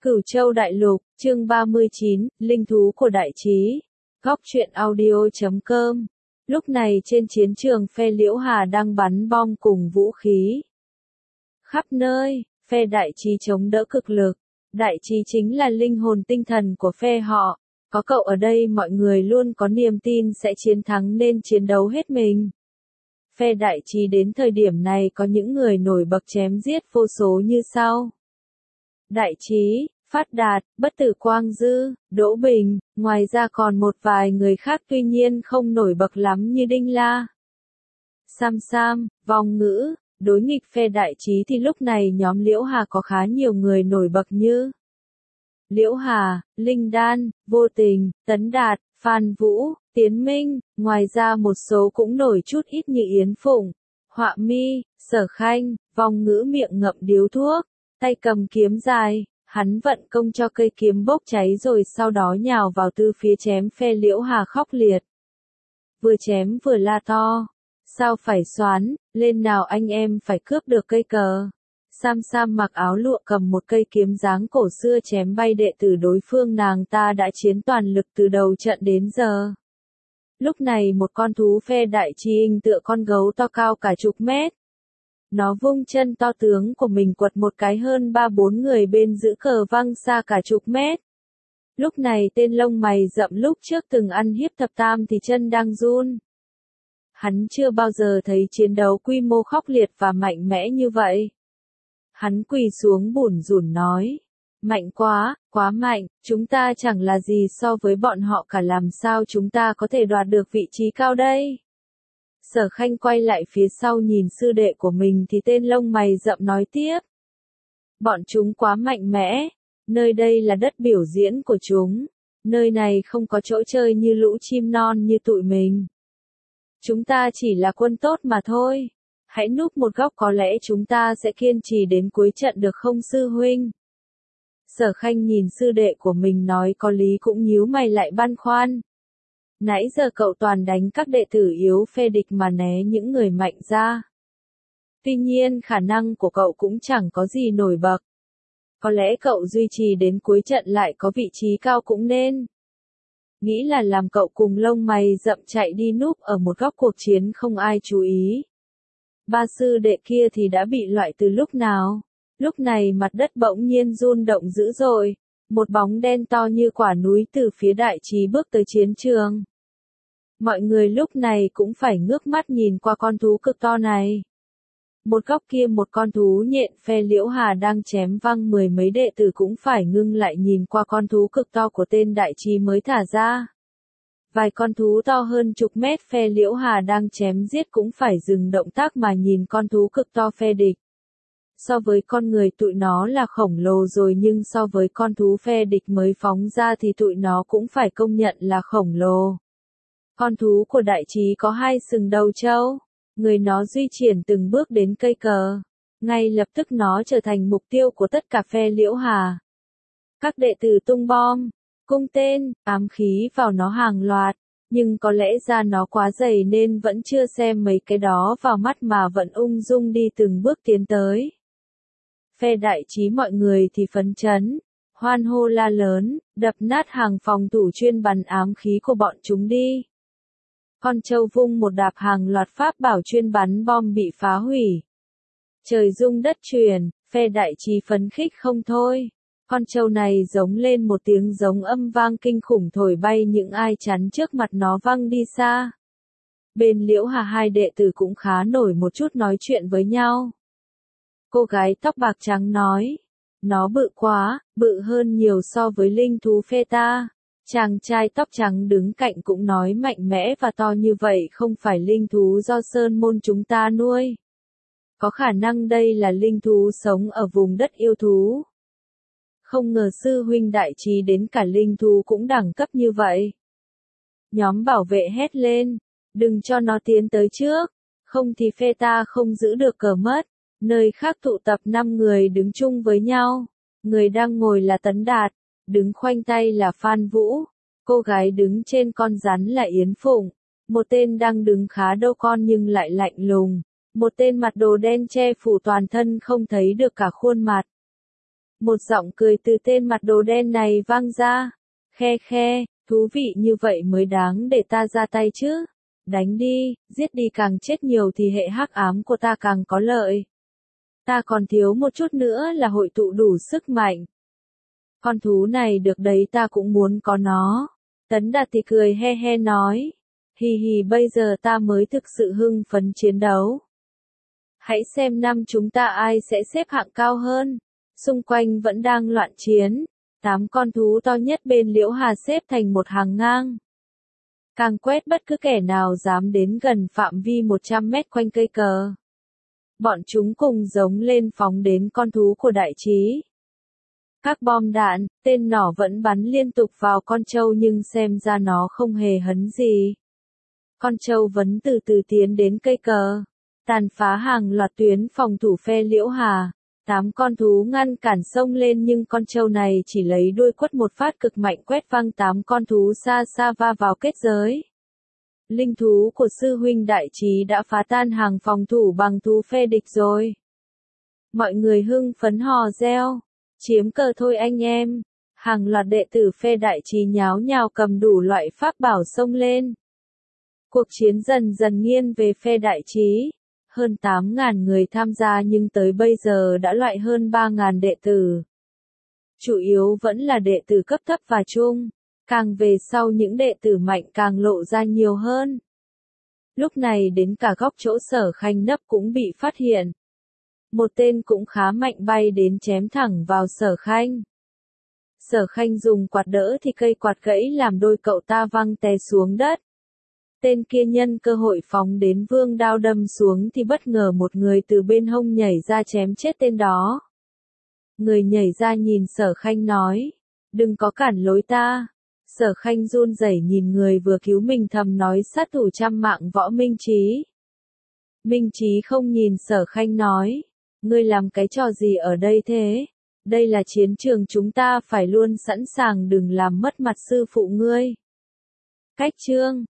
Cửu Châu Đại Lục, chương 39, Linh thú của đại trí. Góc truyện audio.com. Lúc này trên chiến trường phe Liễu Hà đang bắn bom cùng vũ khí. Khắp nơi, phe đại trí chống đỡ cực lực. Đại trí chính là linh hồn tinh thần của phe họ. Có cậu ở đây mọi người luôn có niềm tin sẽ chiến thắng nên chiến đấu hết mình. Phe đại trí đến thời điểm này có những người nổi bật chém giết vô số như sau. Đại trí, Phát Đạt, Bất Tử Quang Dư, Đỗ Bình, ngoài ra còn một vài người khác tuy nhiên không nổi bật lắm như Đinh La. Sam, Vong Ngữ, đối nghịch phe đại trí thì lúc này nhóm Liễu Hà có khá nhiều người nổi bật như Liễu Hà, Linh Đan, Vô Tình, Tấn Đạt, Phan Vũ, Tiến Minh, ngoài ra một số cũng nổi chút ít như Yến Phụng, Họa Mi, Sở Khanh, Vong Ngữ miệng ngậm điếu thuốc, tay cầm kiếm dài. Hắn vận công cho cây kiếm bốc cháy rồi sau đó nhào vào từ phía chém phe Liễu Hà khốc liệt. Vừa chém vừa la to. Sao phải xoán, lên nào anh em phải cướp được cây cờ. Sam mặc áo lụa cầm một cây kiếm dáng cổ xưa chém bay đệ tử đối phương, nàng ta đã chiến toàn lực từ đầu trận đến giờ. Lúc này một con thú phe đại trí hình tựa con gấu to cao cả chục mét. Nó vung chân to tướng của mình quật một cái hơn 3-4 người bên giữ cờ văng xa cả chục mét. Lúc này tên lông mày rậm lúc trước từng ăn hiếp thập tam thì chân đang run. Hắn chưa bao giờ thấy chiến đấu quy mô khốc liệt và mạnh mẽ như vậy. Hắn quỳ xuống bủn rủn nói. Mạnh quá mạnh, chúng ta chẳng là gì so với bọn họ cả, làm sao chúng ta có thể đoạt được vị trí cao đây? Sở Khanh quay lại phía sau nhìn sư đệ của mình thì tên lông mày rậm nói tiếp. Bọn chúng quá mạnh mẽ, nơi đây là đất biểu diễn của chúng, nơi này không có chỗ chơi như lũ chim non như tụi mình. Chúng ta chỉ là quân tốt mà thôi, hãy núp một góc có lẽ chúng ta sẽ kiên trì đến cuối trận được không sư huynh? Sở Khanh nhìn sư đệ của mình nói có lý cũng nhíu mày lại băn khoăn. Nãy giờ cậu toàn đánh các đệ tử yếu phe địch mà né những người mạnh ra. Tuy nhiên khả năng của cậu cũng chẳng có gì nổi bật. Có lẽ cậu duy trì đến cuối trận lại có vị trí cao cũng nên. Nghĩ là làm cậu cùng lông mày rậm chạy đi núp ở một góc cuộc chiến không ai chú ý. Ba sư đệ kia thì đã bị loại từ lúc nào? Lúc này mặt đất bỗng nhiên rung động dữ dội. Một bóng đen to như quả núi từ phía đại trí bước tới chiến trường. Mọi người lúc này cũng phải ngước mắt nhìn qua con thú cực to này. Một góc kia một con thú nhện phe Liễu Hà đang chém văng mười mấy đệ tử cũng phải ngưng lại nhìn qua con thú cực to của tên đại trí mới thả ra. Vài con thú to hơn chục mét phe Liễu Hà đang chém giết cũng phải dừng động tác mà nhìn con thú cực to phe địch. So với con người tụi nó là khổng lồ rồi nhưng so với con thú phe địch mới phóng ra thì tụi nó cũng phải công nhận là khổng lồ. Con thú của đại trí có hai sừng đầu trâu, người nó di chuyển từng bước đến cây cờ. Ngay lập tức nó trở thành mục tiêu của tất cả phe Liễu Hà. Các đệ tử tung bom, cung tên, ám khí vào nó hàng loạt, nhưng có lẽ da nó quá dày nên vẫn chưa xem mấy cái đó vào mắt mà vẫn ung dung đi từng bước tiến tới. Phe đại trí mọi người thì phấn chấn, hoan hô la lớn, đập nát hàng phòng thủ chuyên bắn ám khí của bọn chúng đi. Con trâu vung một đạp hàng loạt pháp bảo chuyên bắn bom bị phá hủy. Trời rung đất chuyển, phe đại trí phấn khích không thôi. Con trâu này giống lên một tiếng giống âm vang kinh khủng thổi bay những ai chắn trước mặt nó văng đi xa. Bên Liễu Hà hai đệ tử cũng khá nổi một chút nói chuyện với nhau. Cô gái tóc bạc trắng nói, nó bự quá, bự hơn nhiều so với linh thú phe ta. Chàng trai tóc trắng đứng cạnh cũng nói mạnh mẽ và to như vậy không phải linh thú do sơn môn chúng ta nuôi. Có khả năng đây là linh thú sống ở vùng đất yêu thú. Không ngờ sư huynh đại trí đến cả linh thú cũng đẳng cấp như vậy. Nhóm bảo vệ hét lên, đừng cho nó tiến tới trước, không thì phe ta không giữ được cờ mất. Nơi khác tụ tập 5 người đứng chung với nhau. Người đang ngồi là Tấn Đạt, đứng khoanh tay là Phan Vũ, cô gái đứng trên con rắn là Yến Phụng, một tên đang đứng khá đâu con nhưng lại lạnh lùng, một tên mặc đồ đen che phủ toàn thân không thấy được cả khuôn mặt. Một giọng cười từ tên mặt đồ đen này vang ra. Khe khe, thú vị như vậy mới đáng để ta ra tay chứ. Đánh đi, giết đi, càng chết nhiều thì hệ hắc ám của ta càng có lợi. Ta còn thiếu một chút nữa là hội tụ đủ sức mạnh. Con thú này được đấy, ta cũng muốn có nó. Tấn Đạt thì cười he he nói. Hì hì, bây giờ ta mới thực sự hưng phấn chiến đấu. Hãy xem năm chúng ta ai sẽ xếp hạng cao hơn. Xung quanh vẫn đang loạn chiến. 8 con thú to nhất bên Liễu Hà xếp thành một hàng ngang. Càng quét bất cứ kẻ nào dám đến gần phạm vi 100 mét quanh cây cờ. Bọn chúng cùng giống lên phóng đến con thú của đại trí. Các bom đạn, tên nỏ vẫn bắn liên tục vào con trâu nhưng xem ra nó không hề hấn gì. Con trâu vẫn từ từ tiến đến cây cờ, tàn phá hàng loạt tuyến phòng thủ phe Liễu Hà. 8 con thú ngăn cản xông lên nhưng con trâu này chỉ lấy đuôi quất một phát cực mạnh quét văng 8 con thú xa xa va vào kết giới. Linh thú của sư huynh đại trí đã phá tan hàng phòng thủ bằng thú phe địch rồi. Mọi người hưng phấn hò reo. Chiếm cờ thôi anh em. Hàng loạt đệ tử phe đại trí nháo nhào cầm đủ loại pháp bảo xông lên. Cuộc chiến dần dần nghiêng về phe đại trí. Hơn 8.000 người tham gia nhưng tới bây giờ đã loại hơn 3.000 đệ tử. Chủ yếu vẫn là đệ tử cấp thấp và trung. Càng về sau những đệ tử mạnh càng lộ ra nhiều hơn. Lúc này đến cả góc chỗ Sở Khanh nấp cũng bị phát hiện. Một tên cũng khá mạnh bay đến chém thẳng vào Sở Khanh. Sở Khanh dùng quạt đỡ thì cây quạt gãy làm đôi cậu ta văng té xuống đất. Tên kia nhân cơ hội phóng đến vương đao đâm xuống thì bất ngờ một người từ bên hông nhảy ra chém chết tên đó. Người nhảy ra nhìn Sở Khanh nói, đừng có cản lối ta. Sở Khanh run rẩy nhìn người vừa cứu mình thầm nói sát thủ trăm mạng Võ Minh Trí. Minh Trí không nhìn Sở Khanh nói, ngươi làm cái trò gì ở đây thế? Đây là chiến trường, chúng ta phải luôn sẵn sàng, đừng làm mất mặt sư phụ ngươi. Cách chương